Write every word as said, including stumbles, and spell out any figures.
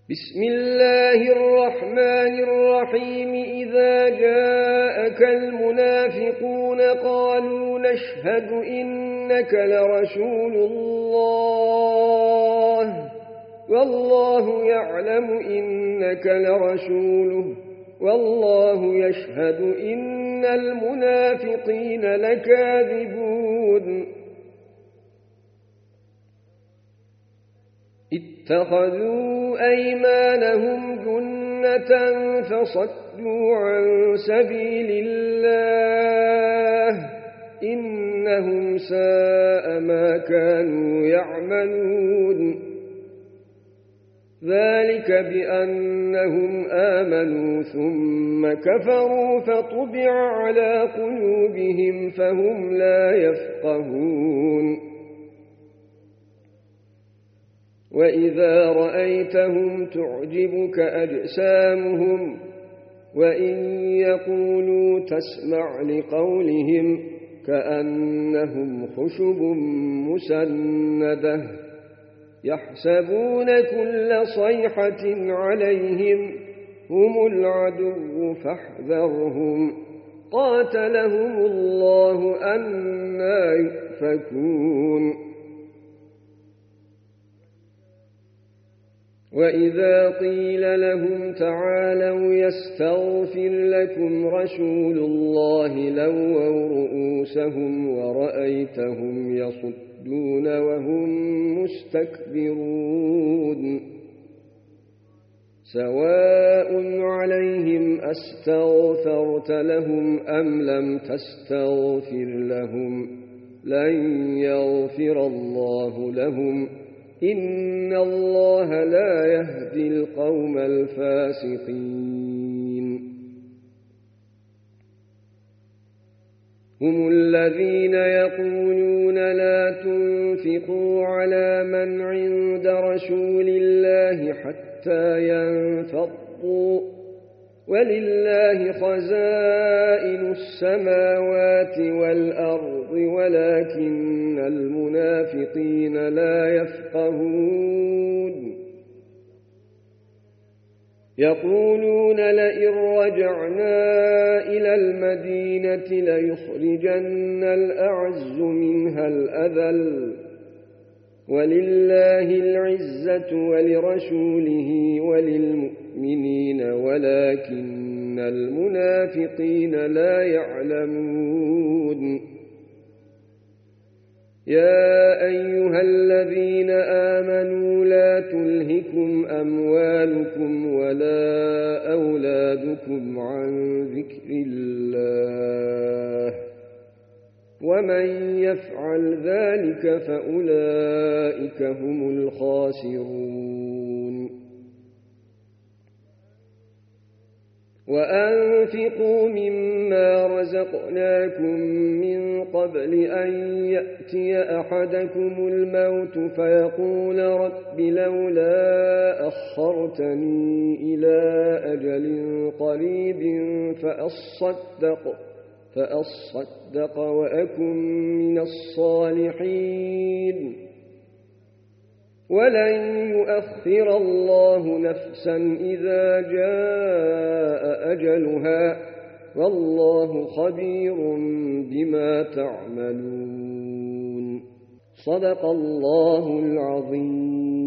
بسم الله الرحمن الرحيم إذا جاءك المنافقون قالوا نشهد إنك لرسول الله والله يعلم إنك لرسوله والله يشهد إن المنافقين لكاذبون اتخذوا أيمانهم جنة فصدوا عن سبيل الله إنهم ساء ما كانوا يعملون ذلك بأنهم آمنوا ثم كفروا فطبع على قلوبهم فهم لا يفقهون وإذا رأيتهم تعجبك أجسامهم وإن يقولوا تسمع لقولهم كأنهم خشب مسندة يحسبون كل صيحة عليهم هم العدو فاحذرهم قاتلهم الله أنى يؤفكون وإذا قيل لهم تعالوا يستغفر لكم رسول الله لووا رؤوسهم ورأيتهم يصدون وهم مستكبرون سواء عليهم أستغفرت لهم أم لم تستغفر لهم لن يغفر الله لهم إن الله لا يهدي القوم الفاسقين هم الذين يقولون لا تنفقوا على من عند رسول الله حتى ينفضوا ولله خزائن السماوات والأرض ولكن المنافقين لا يفقهون يقولون لئن رجعنا إلى المدينة ليخرجن الأعز منها الأذل ولله العزة ولرسوله وللمؤمنين ولكن المنافقين لا يعلمون يا أيها الذين آمنوا لا تلهكم أموالكم ولا أولادكم عن ذكر الله ومن يفعل ذلك فأولئك هم الخاسرون وأنفقوا مما رزقناكم من قبل أن يأتي أحدكم الموت فيقول رب لولا أخرتني إلى أجل قريب فأصدق فأصدق وأكن من الصالحين ولن يؤخر الله نفسا إذا جاء أجلها والله خبير بما تعملون صدق الله العظيم.